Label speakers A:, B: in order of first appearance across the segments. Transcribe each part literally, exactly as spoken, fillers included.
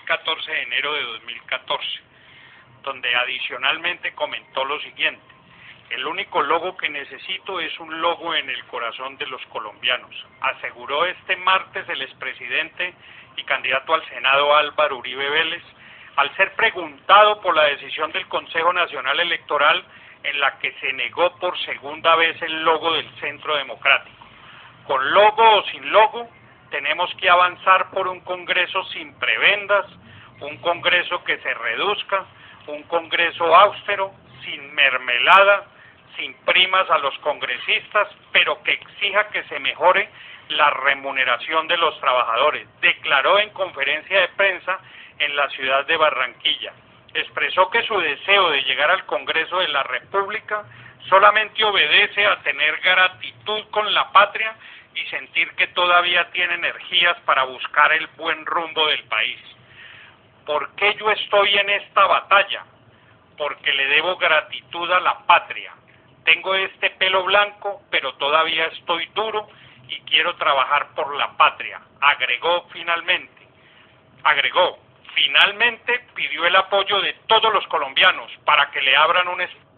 A: catorce de enero de dos mil catorce, donde adicionalmente comentó lo siguiente: el único logo que necesito es un logo en el corazón de los colombianos, aseguró este martes el expresidente y candidato al Senado Álvaro Uribe Vélez, al ser preguntado por la decisión del Consejo Nacional Electoral en la que se negó por segunda vez el logo del Centro Democrático. Con logo o sin logo, tenemos que avanzar por un Congreso sin prebendas, un Congreso que se reduzca, un Congreso austero, sin mermelada, sin primas a los congresistas, pero que exija que se mejore la remuneración de los trabajadores, declaró en conferencia de prensa en la ciudad de Barranquilla. Expresó que su deseo de llegar al Congreso de la República solamente obedece a tener gratitud con la patria y sentir que todavía tiene energías para buscar el buen rumbo del país. ¿Por qué yo estoy en esta batalla? Porque le debo gratitud a la patria. Tengo este pelo blanco, pero todavía estoy duro y quiero trabajar por la patria, agregó finalmente. Agregó, finalmente pidió el apoyo de todos los colombianos para que le abran un espacio.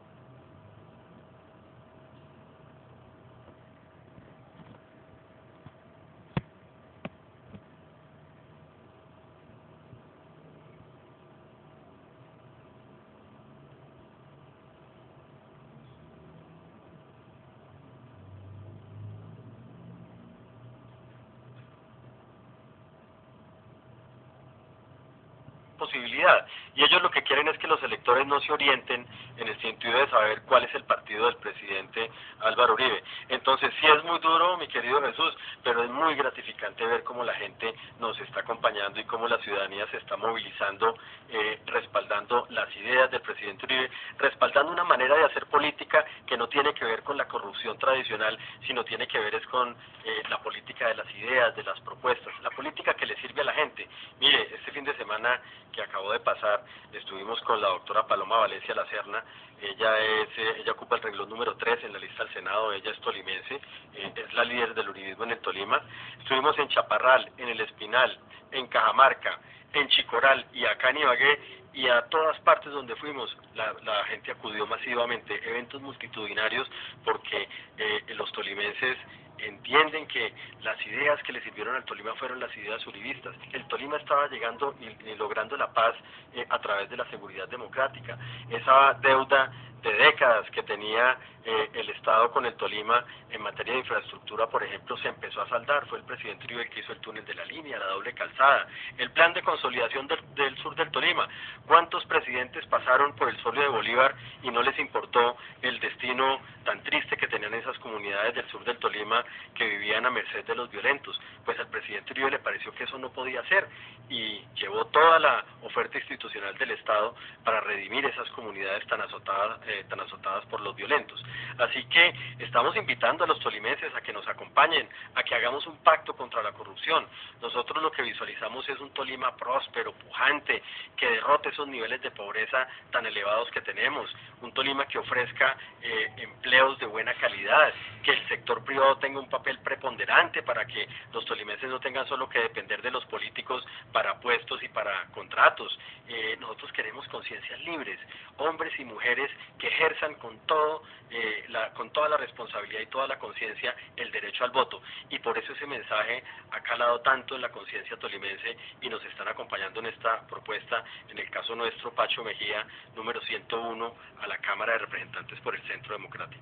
B: Posibilidad, y ellos lo que quieren es que los electores no se orienten en el sentido de saber cuál es el partido del presidente Álvaro Uribe. Entonces sí es muy duro, mi querido Jesús, pero es muy gratificante ver cómo la gente nos está acompañando y cómo la ciudadanía se está movilizando, eh, respaldando las ideas del presidente Uribe, respaldando una manera de hacer política que no tiene que ver con la corrupción tradicional, sino tiene que ver es con eh, la política de las ideas, de las propuestas, la política que le sirve a la gente. Mire, este fin de semana que acabó de pasar, estuvimos con la doctora Paloma Valencia Lacerna. Ella es, ella ocupa el renglón número tres en la lista del Senado, ella es tolimense, eh, es la líder del uribismo en el Tolima. Estuvimos en Chaparral, en El Espinal, en Cajamarca, en Chicoral y acá en Ibagué, y a todas partes donde fuimos, la, la gente acudió masivamente, eventos multitudinarios, porque eh, los tolimenses entienden que las ideas que le sirvieron al Tolima fueron las ideas uribistas. El Tolima estaba llegando y, y logrando la paz eh, a través de la seguridad democrática. Esa deuda de décadas que tenía eh, el Estado con el Tolima en materia de infraestructura, por ejemplo, se empezó a saldar. Fue el presidente Uribe el que hizo el túnel de la línea, la doble calzada, el plan de consolidación del, del sur del Tolima. ¿Cuántos presidentes pasaron por el Solio de Bolívar y no les importó el destino tan triste que tenían esas comunidades del sur del Tolima que vivían a merced de los violentos? Pues al presidente Uribe le pareció que eso no podía ser y llevó toda la oferta institucional del Estado para redimir esas comunidades tan azotadas, eh, tan azotadas por los violentos. Así que estamos invitando a los tolimenses a que nos acompañen, a que hagamos un pacto contra la corrupción. Nosotros lo que visualizamos es un Tolima próspero, pujante, que derrote esos niveles de pobreza tan elevados que tenemos, un Tolima que ofrezca eh, empleos de buena calidad, que el sector privado tenga un papel preponderante para que los tolimenses no tengan solo que depender de los políticos para puestos y para contratos. Eh, nosotros queremos conciencias libres, hombres y mujeres que ejerzan con todo, eh, la, con toda la responsabilidad y toda la conciencia el derecho al voto, y por eso ese mensaje ha calado tanto en la conciencia tolimense y nos están acompañando en esta propuesta, en el caso nuestro, Pacho Mejía, número ciento uno, a la Cámara de Representantes por el Centro Democrático.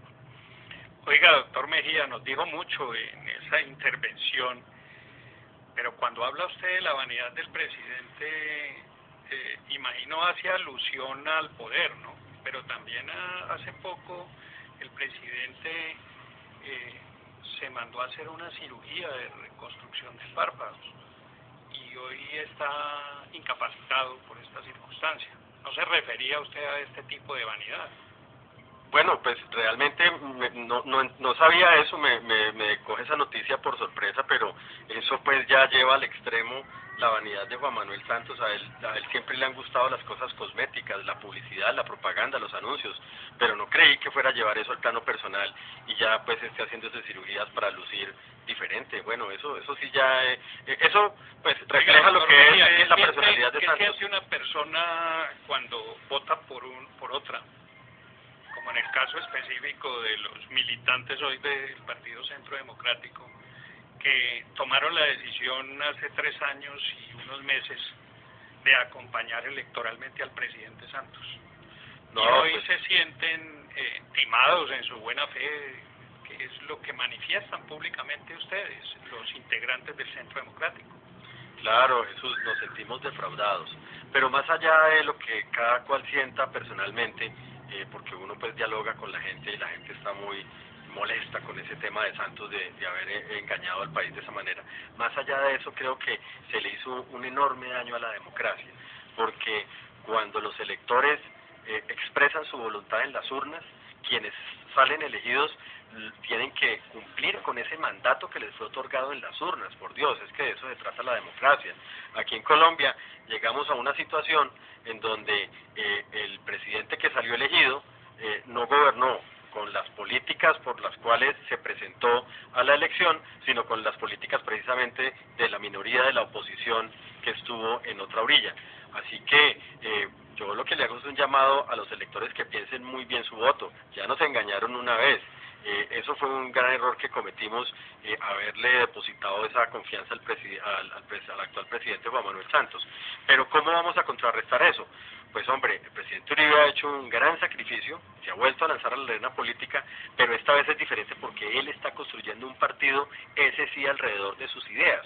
A: Oiga, doctor Mejía, nos dijo mucho en esa intervención, pero cuando habla usted de la vanidad del presidente, eh, imagino hace alusión al poder, ¿no? Pero también a, hace poco el presidente eh, se mandó a hacer una cirugía de reconstrucción de párpados y hoy está incapacitado por esta circunstancia. ¿No se refería usted a este tipo de vanidad?
B: Bueno, pues realmente me, no, no, no sabía eso, me, me, me coge esa noticia por sorpresa, pero eso pues ya lleva al extremo la vanidad de Juan Manuel Santos. A él, a él siempre le han gustado las cosas cosméticas, la publicidad, la propaganda, los anuncios, pero no creí que fuera a llevar eso al plano personal y ya pues esté haciéndose cirugías para lucir diferente. Bueno, eso eso sí ya, eh, eso pues refleja lo que es, es la personalidad seguridad de
A: ¿Qué
B: Santos.
A: siente una persona cuando vota por un por otra? Como en el caso específico de los militantes hoy del Partido Centro Democrático, que tomaron la decisión hace tres años y unos meses de acompañar electoralmente al presidente Santos.
B: No,
A: y hoy
B: pues,
A: se sienten eh, timados en su buena fe, que es lo que manifiestan públicamente ustedes, los integrantes del Centro Democrático.
B: Claro, Jesús, nos sentimos defraudados, pero más allá de lo que cada cual sienta personalmente, eh, porque uno pues dialoga con la gente y la gente está muy molesta con ese tema de Santos de, de haber engañado al país de esa manera. Más allá de eso, creo que se le hizo un enorme daño a la democracia, porque cuando los electores eh, expresan su voluntad en las urnas, quienes salen elegidos tienen que cumplir con ese mandato que les fue otorgado en las urnas. Por Dios, es que de eso se trata la democracia. Aquí en Colombia llegamos a una situación en donde eh, el presidente que salió elegido eh, no gobernó con las políticas por las cuales se presentó a la elección, sino con las políticas precisamente de la minoría de la oposición que estuvo en otra orilla. Así que eh, yo lo que le hago es un llamado a los electores que piensen muy bien su voto. Ya nos engañaron una vez. Eh, eso fue un gran error que cometimos, eh, haberle depositado esa confianza al, al, al, al actual presidente Juan Manuel Santos. Pero ¿cómo vamos a contrarrestar eso? Pues hombre, el presidente Uribe ha hecho un gran sacrificio, se ha vuelto a lanzar a la arena política, pero esta vez es diferente porque él está construyendo un partido, ese sí, alrededor de sus ideas.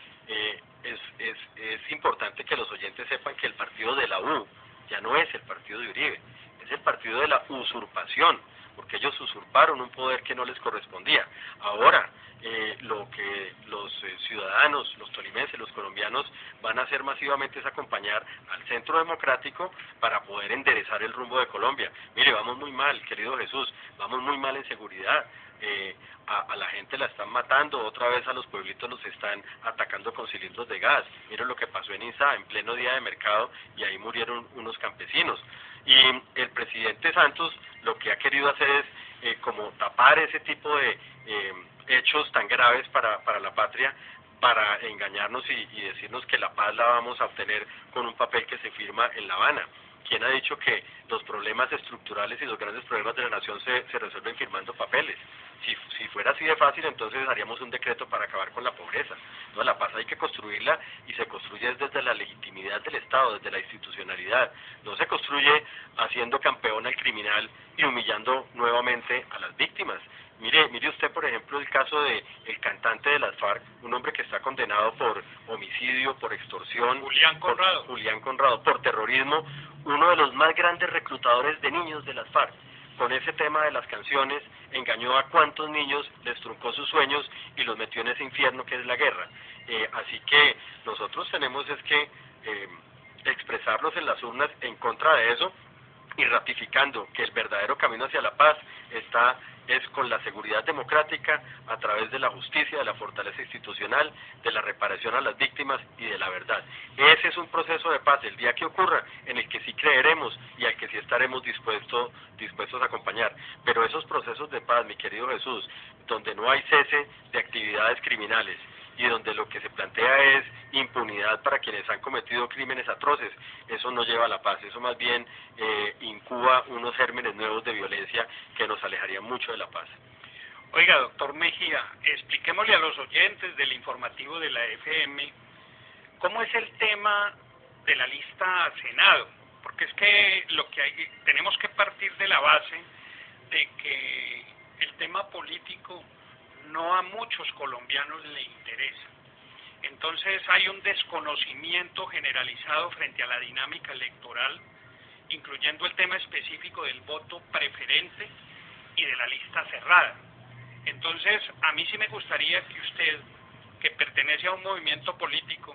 B: Eh, es, es, es importante que los oyentes sepan que el partido de la U ya no es el partido de Uribe, es el partido de la usurpación, porque ellos usurparon un poder que no les correspondía. Ahora, eh, lo que los eh, ciudadanos, los tolimenses, los colombianos van a hacer masivamente es acompañar al Centro Democrático para poder enderezar el rumbo de Colombia. Mire, vamos muy mal, querido Jesús, vamos muy mal en seguridad. Eh, a, a la gente la están matando, otra vez a los pueblitos los están atacando con cilindros de gas. Miren lo que pasó en Insá, en pleno día de mercado, y ahí murieron unos campesinos. Y el presidente Santos lo que ha querido hacer es eh, como tapar ese tipo de eh, hechos tan graves para, para la patria, para engañarnos y, y decirnos que la paz la vamos a obtener con un papel que se firma en La Habana. ¿Quién ha dicho que los problemas estructurales y los grandes problemas de la nación se, se resuelven firmando papeles? Si, si fuera así de fácil, entonces haríamos un decreto para acabar con la pobreza. No, la paz hay que construirla y se construye desde la legitimidad del Estado, desde la institucionalidad. No se construye haciendo campeón al criminal y humillando nuevamente a las víctimas. Mire, mire usted, por ejemplo, el caso de el cantante de las FARC, un hombre que está condenado por homicidio, por extorsión.
A: Julián Conrado.
B: Por, Julián Conrado, por terrorismo, uno de los más grandes reclutadores de niños de las FARC. Con ese tema de las canciones, engañó a cuántos niños, les truncó sus sueños y los metió en ese infierno que es la guerra. Eh, así que nosotros tenemos es que eh, expresarnos en las urnas en contra de eso y ratificando que el verdadero camino hacia la paz está es con la seguridad democrática a través de la justicia, de la fortaleza institucional, de la reparación a las víctimas y de la verdad. Ese es un proceso de paz, el día que ocurra, en el que sí creeremos y al que sí estaremos dispuestos, dispuestos a acompañar. Pero esos procesos de paz, mi querido Jesús, donde no hay cese de actividades criminales y donde lo que se plantea es impunidad para quienes han cometido crímenes atroces, eso no lleva a la paz, eso más bien eh, incuba unos gérmenes nuevos de violencia que nos alejarían mucho de la paz.
A: Oiga, doctor Mejía, expliquémosle a los oyentes del informativo de la F M cómo es el tema de la lista a Senado, porque es que lo que hay, tenemos que partir de la base de que el tema político no a muchos colombianos le interesa. Entonces hay un desconocimiento generalizado frente a la dinámica electoral, incluyendo el tema específico del voto preferente y de la lista cerrada. Entonces, a mí sí me gustaría que usted, que pertenece a un movimiento político,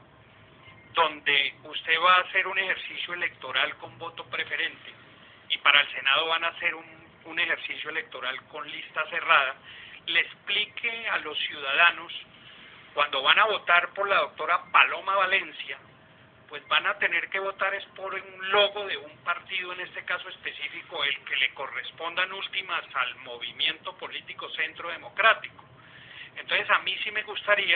A: donde usted va a hacer un ejercicio electoral con voto preferente, y para el Senado van a hacer un, un ejercicio electoral con lista cerrada, le explique a los ciudadanos, cuando van a votar por la doctora Paloma Valencia, pues van a tener que votar es por un logo de un partido, en este caso específico, el que le corresponda en últimas al movimiento político Centro Democrático. Entonces a mí sí me gustaría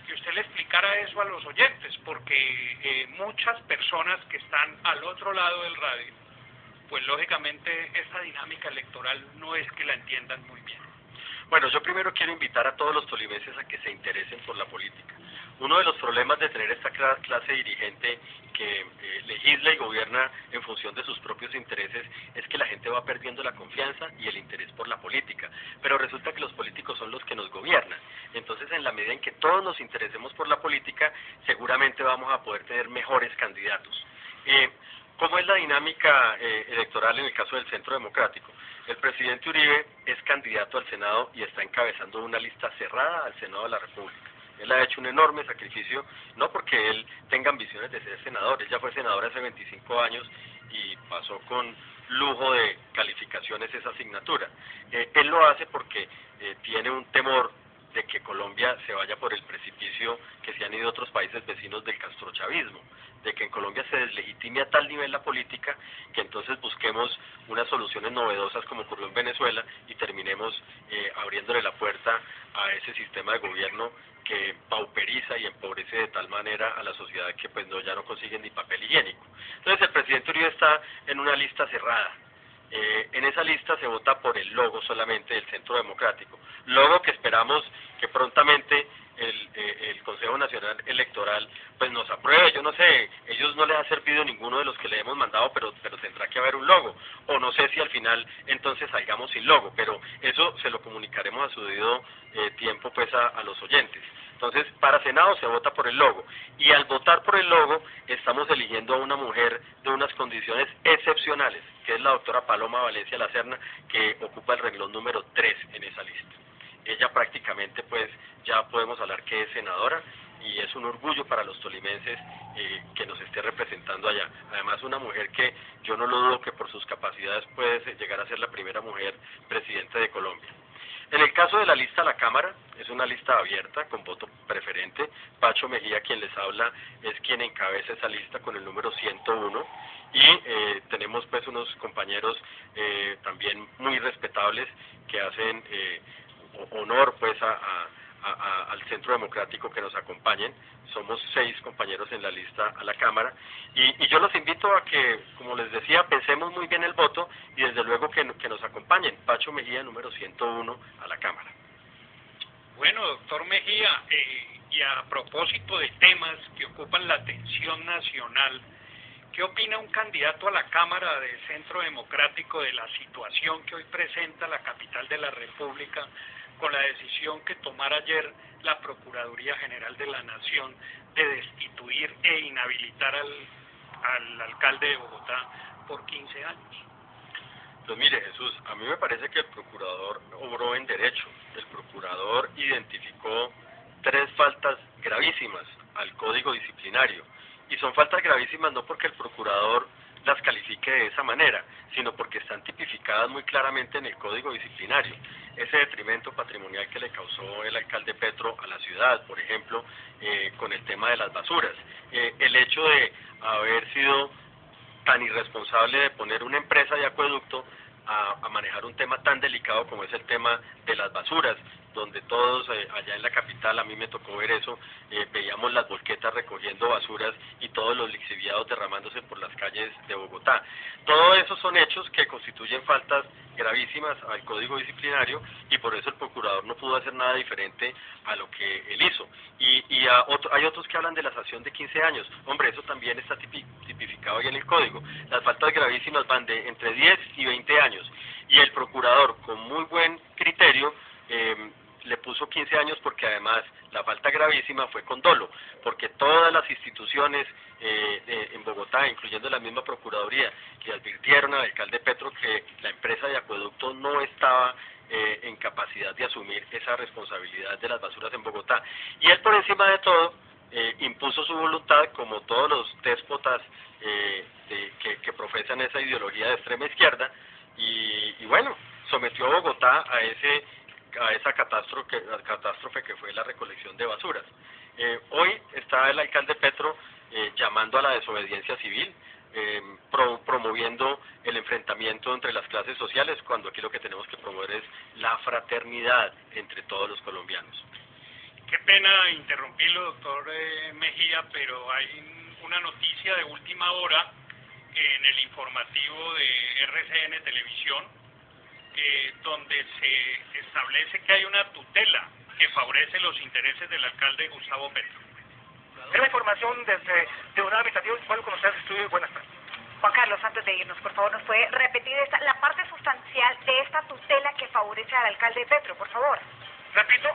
A: que usted le explicara eso a los oyentes, porque eh, muchas personas que están al otro lado del radio, pues lógicamente esta dinámica electoral no es que la entiendan muy bien.
B: Bueno, yo primero quiero invitar a todos los tolimenses a que se interesen por la política. Uno de los problemas de tener esta clase dirigente que eh, legisla y gobierna en función de sus propios intereses es que la gente va perdiendo la confianza y el interés por la política, pero resulta que los políticos son los que nos gobiernan. Entonces, en la medida en que todos nos interesemos por la política, seguramente vamos a poder tener mejores candidatos. Eh, ¿Cómo es la dinámica eh, electoral en el caso del Centro Democrático? El presidente Uribe es candidato al Senado y está encabezando una lista cerrada al Senado de la República. Él ha hecho un enorme sacrificio, no porque él tenga ambiciones de ser senador, él ya fue senador hace veinticinco años y pasó con lujo de calificaciones esa asignatura. Eh, él lo hace porque eh, tiene un temor de que Colombia se vaya por el precipicio que se han ido otros países vecinos del castrochavismo, de que en Colombia se deslegitime a tal nivel la política que entonces busquemos unas soluciones novedosas como ocurrió en Venezuela y terminemos eh, abriéndole la puerta a ese sistema de gobierno que pauperiza y empobrece de tal manera a la sociedad que pues no ya no consiguen ni papel higiénico. Entonces el presidente Uribe está en una lista cerrada. Eh, en esa lista se vota por el logo solamente del Centro Democrático, logo que esperamos que prontamente el, eh, el Consejo Nacional Electoral pues nos apruebe. Yo no sé, ellos no les ha servido ninguno de los que le hemos mandado, pero, pero tendrá que haber un logo, o no sé si al final entonces salgamos sin logo, pero eso se lo comunicaremos a su debido eh, tiempo pues a, a los oyentes. Entonces, para Senado se vota por el logo, y al votar por el logo estamos eligiendo a una mujer de unas condiciones excepcionales, que es la doctora Paloma Valencia Lacerna, que ocupa el renglón número tres en esa lista. Ella prácticamente pues ya podemos hablar que es senadora, y es un orgullo para los tolimenses eh, que nos esté representando allá. Además, una mujer que yo no lo dudo que por sus capacidades puede llegar a ser la primera mujer presidenta de Colombia. En el caso de la lista a la Cámara, es una lista abierta con voto preferente. Pacho Mejía, quien les habla, es quien encabeza esa lista con el número ciento uno, y eh, tenemos pues unos compañeros eh, también muy respetables que hacen eh, honor pues a, a A, a, al Centro Democrático que nos acompañen. Somos seis compañeros en la lista a la Cámara, y, y yo los invito a que, como les decía, pensemos muy bien el voto y desde luego que, que nos acompañen. Pacho Mejía, número ciento uno a la Cámara.
A: Bueno, doctor Mejía, eh, y a propósito de temas que ocupan la atención nacional, ¿qué opina un candidato a la Cámara del Centro Democrático de la situación que hoy presenta la capital de la República con la decisión que tomara ayer la Procuraduría General de la Nación de destituir e inhabilitar al, al alcalde de Bogotá por quince años?
B: Pues mire, Jesús, a mí me parece que el procurador obró en derecho. El procurador identificó tres faltas gravísimas al Código Disciplinario, y son faltas gravísimas no porque el procurador las califique de esa manera, sino porque están tipificadas muy claramente en el Código Disciplinario. Ese detrimento patrimonial que le causó el alcalde Petro a la ciudad, por ejemplo, eh, con el tema de las basuras, eh, el hecho de haber sido tan irresponsable de poner una empresa de acueducto a, a manejar un tema tan delicado como es el tema de las basuras, donde todos eh, allá en la capital, a mí me tocó ver eso, eh, veíamos las volquetas recogiendo basuras y todos los lixiviados derramándose por las calles de Bogotá. Todo eso son hechos que constituyen faltas gravísimas al Código Disciplinario, y por eso el procurador no pudo hacer nada diferente a lo que él hizo. Y, y a otro, hay otros que hablan de la sanción de quince años. Hombre, eso también está tipi, tipificado ahí en el Código. Las faltas gravísimas van de entre diez y veinte años. Y el procurador, con muy buen criterio, eh, le puso quince años porque además la falta gravísima fue con dolo, porque todas las instituciones eh, eh, en Bogotá, incluyendo la misma Procuraduría, que advirtieron al alcalde Petro que la empresa de acueducto no estaba eh, en capacidad de asumir esa responsabilidad de las basuras en Bogotá. Y él, por encima de todo, eh, impuso su voluntad, como todos los déspotas eh, de, que, que profesan esa ideología de extrema izquierda, y, y bueno, sometió a Bogotá a ese a esa catástrofe, catástrofe que fue la recolección de basuras. Eh, hoy está el alcalde Petro eh, llamando a la desobediencia civil, eh, pro, promoviendo el enfrentamiento entre las clases sociales, cuando aquí lo que tenemos que promover es la fraternidad entre todos los colombianos.
A: Qué pena interrumpirlo, doctor eh, Mejía, pero hay una noticia de última hora en el informativo de R C N Televisión, eh, donde se establece que hay una tutela que favorece los intereses del alcalde Gustavo Petro.
C: Es la información desde Tribunal Administrativo. Bueno, con ustedes estudio. Buenas tardes.
D: Juan Carlos, antes de irnos, por favor, ¿nos puede repetir esta, la parte sustancial de esta tutela que favorece al alcalde Petro, por favor?
C: Repito,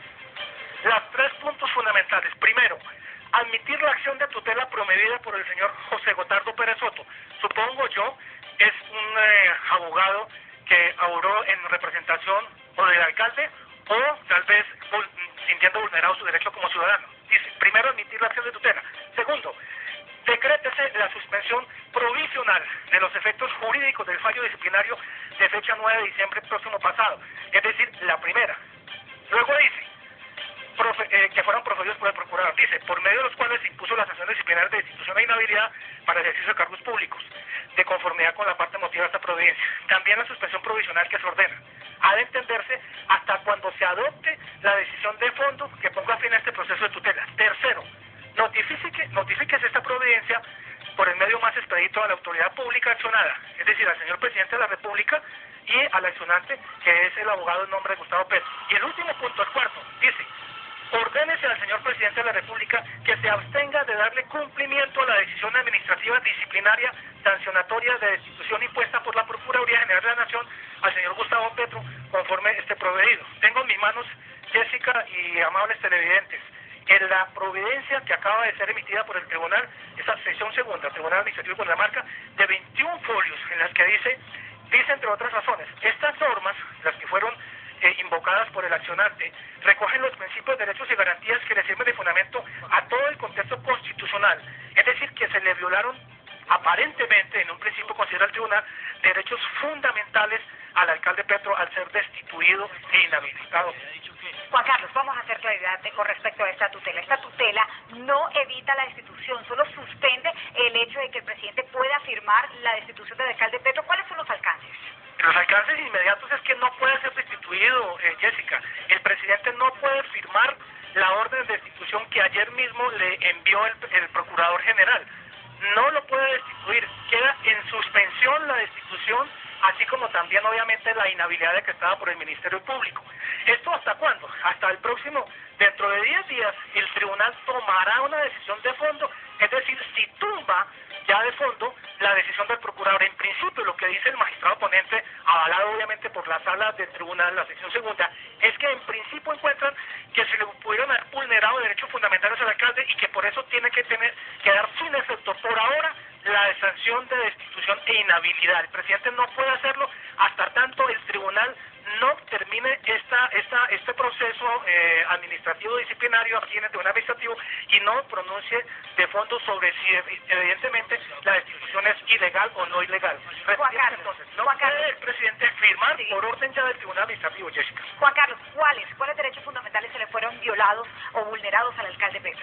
C: los tres puntos fundamentales. Primero, admitir la acción de tutela promovida por el señor José Gotardo Pérez Soto. Supongo yo, es un eh, abogado que obró en representación o del alcalde o tal vez sintiendo vulnerado su derecho como ciudadano. Dice, primero, admitir la acción de tutela. Segundo, decrétese la suspensión provisional de los efectos jurídicos del fallo disciplinario de fecha nueve de diciembre próximo pasado, es decir, la primera. Luego dice, profe, eh, que fueron proferidos por el procurador, dice, por medio de los cuales se impuso la sanción disciplinaria de destitución e inhabilidad para ejercicio de cargos públicos, de conformidad con la parte motiva de esta providencia. También la suspensión provisional que se ordena. Ha de entenderse hasta cuando se adopte la decisión de fondo que ponga fin a este proceso de tutela. Tercero, notifique, notifíquese esta providencia por el medio más expedito a la autoridad pública accionada, es decir, al señor presidente de la República y al accionante, que es el abogado en nombre de Gustavo Petro. Y el último punto, el cuarto, dice, ordénese al señor presidente de la República que se abstenga de darle cumplimiento a la decisión administrativa disciplinaria sancionatoria de destitución impuesta por la Procuraduría General de la Nación al señor Gustavo Petro, conforme este proveído. Tengo en mis manos, Jessica y amables televidentes, en la providencia que acaba de ser emitida por el tribunal, esa sección segunda, Tribunal Administrativo de Cundinamarca, de veintiún folios, en las que dice, dice entre otras razones, estas normas, las que fueron eh, invocadas por el accionante, recogen los principios, derechos y garantías que le sirven de fundamento a todo el contexto constitucional, es decir, que se le violaron aparentemente, en un principio considera el tribunal, derechos fundamentales al alcalde Petro al ser destituido e inhabilitado.
D: Juan Carlos, vamos a hacer claridad con respecto a esta tutela. Esta tutela no evita la destitución, solo suspende el hecho de que el presidente pueda firmar la destitución del alcalde Petro. ¿Cuáles son los alcances?
C: Los alcances inmediatos es que no puede ser destituido, eh, Jessica. El presidente no puede firmar la orden de destitución que ayer mismo le envió el, el procurador general. No lo puede destituir. Queda en suspensión la destitución, así como también obviamente la inhabilidad decretada por el Ministerio Público. ¿Esto hasta cuándo? Hasta el próximo, dentro de diez días, el tribunal tomará una decisión de fondo, es decir, si tumba ya de fondo la decisión del procurador. En principio, lo que dice el magistrado ponente, avalado obviamente por la sala del tribunal, la sección segunda, es que en principio encuentran que se le pudieron haber vulnerado derechos fundamentales al alcalde y que por eso tiene que tener que dar sin efecto por ahora la sanción de destitución e inhabilidad. El presidente no puede hacerlo hasta tanto el tribunal no termine esta, esta, este proceso eh, administrativo disciplinario aquí en el tribunal administrativo y no pronuncie de fondo sobre si evidentemente la destitución es ilegal o no ilegal.
D: Juan Carlos,
C: entonces, no
D: Juan
C: puede
D: Carlos.
C: el presidente firmar
D: Sí.
C: por orden ya del tribunal administrativo, Jessica.
D: Juan Carlos, ¿cuáles, cuáles derechos fundamentales se le fueron violados o vulnerados al alcalde Petro?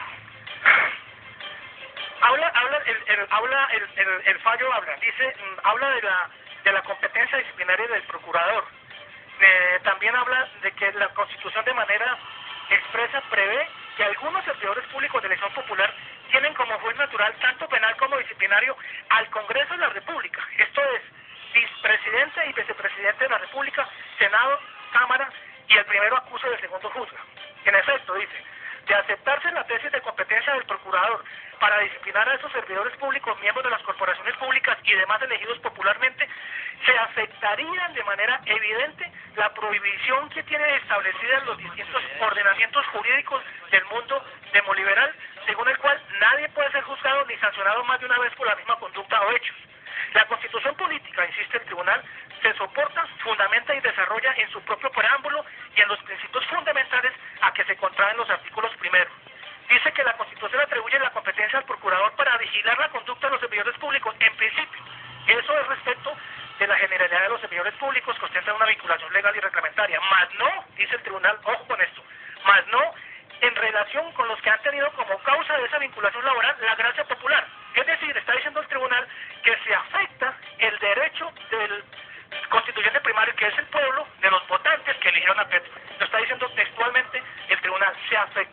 C: Habla, habla, el, el, habla el, el, el fallo habla, dice, mm, habla de la, de la competencia disciplinaria del procurador. Eh, también habla de que la Constitución de manera expresa prevé que algunos servidores públicos de elección popular tienen como juez natural, tanto penal como disciplinario, al Congreso de la República. Esto es, vicepresidente y vicepresidente de la República, Senado, Cámara, y el primero acusa y el segundo juzga. En efecto, dice, de aceptarse la tesis de competencia del procurador para disciplinar a esos servidores públicos, miembros de las corporaciones públicas y demás elegidos popularmente, se afectaría de manera evidente la prohibición que tiene establecida en los distintos ordenamientos jurídicos del mundo demoliberal, según el cual nadie puede ser juzgado ni sancionado más de una vez por la misma conducta o hechos. La Constitución política, insiste el tribunal, se soporta, fundamenta y desarrolla en su propio preámbulo y en los principios fundamentales a que se contraen los artículos primeros. Dice que la Constitución atribuye la competencia al procurador para vigilar la conducta de los servidores públicos, en principio. Eso es respecto de la generalidad de los servidores públicos que ostentan una vinculación legal y reglamentaria. Más no, dice el tribunal, ojo con esto, más no en relación con los que han tenido como causa de esa vinculación laboral la gracia popular. Es decir, está diciendo el tribunal que se afecta el derecho del constituyente primario, que es el pueblo, de los votantes que eligieron a Petro. Lo está diciendo textualmente el tribunal, se afecta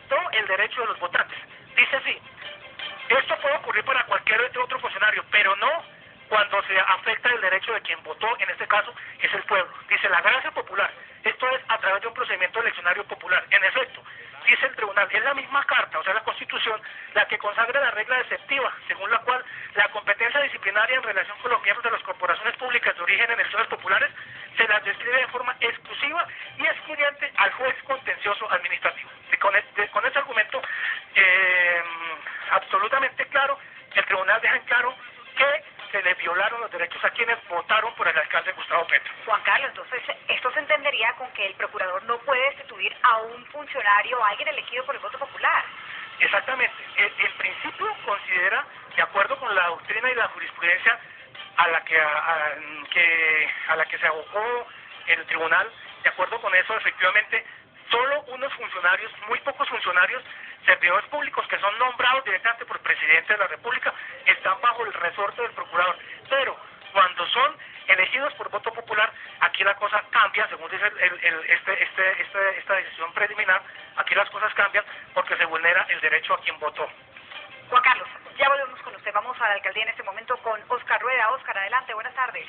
C: pero no cuando se afecta el derecho de quien votó, en este caso es el pueblo. Dice la gracia popular, esto es a través de un procedimiento eleccionario popular. En efecto, dice el tribunal, es la misma carta, o sea la Constitución, la que consagra la regla deceptiva, según la cual la competencia disciplinaria en relación con los miembros de las corporaciones públicas de origen en elecciones populares se las describe de forma exclusiva y excluyente al juez contencioso administrativo. Y con, este, con este argumento eh, absolutamente claro, el tribunal deja en claro que se le violaron los derechos a quienes votaron por el alcalde Gustavo Petro.
D: Juan Carlos, entonces esto se entendería con que el procurador no puede destituir a un funcionario o a alguien elegido por el voto popular.
C: Exactamente. El, el principio considera, de acuerdo con la doctrina y la jurisprudencia a la que a, a, que a la que se abocó el tribunal, de acuerdo con eso, efectivamente, solo unos funcionarios, muy pocos funcionarios, servidores públicos que son nombrados directamente por el presidente de la República, están bajo el resorte del procurador. Pero cuando son elegidos por voto popular, aquí la cosa cambia, según dice el, el, el, este, este, este, esta decisión preliminar, aquí las cosas cambian porque se vulnera el derecho a quien votó.
D: Juan Carlos, ya volvemos con usted. Vamos a la alcaldía en este momento con Oscar Rueda. Oscar, adelante, buenas tardes.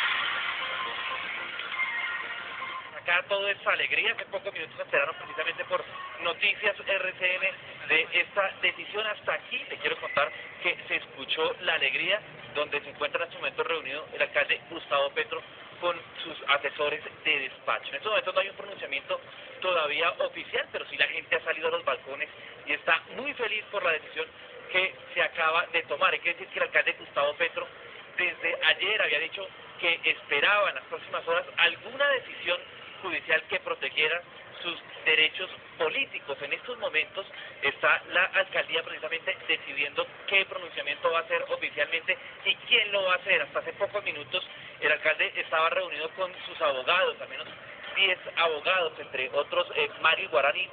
E: Acá todo es alegría. Hace pocos minutos se enteraron precisamente por Noticias R C N de esta decisión. Hasta aquí te quiero contar que se escuchó la alegría donde se encuentra en este momento reunido el alcalde Gustavo Petro con sus asesores de despacho. En este momento no hay un pronunciamiento todavía oficial, pero sí la gente ha salido a los balcones y está muy feliz por la decisión que se acaba de tomar. Hay que decir que el alcalde Gustavo Petro desde ayer había dicho que esperaba en las próximas horas alguna decisión judicial que protegiera sus derechos políticos. En estos momentos está la alcaldía precisamente decidiendo qué pronunciamiento va a hacer oficialmente y quién lo va a hacer. Hasta hace pocos minutos el alcalde estaba reunido con sus abogados, al menos diez abogados, entre otros eh, Mario Guarani.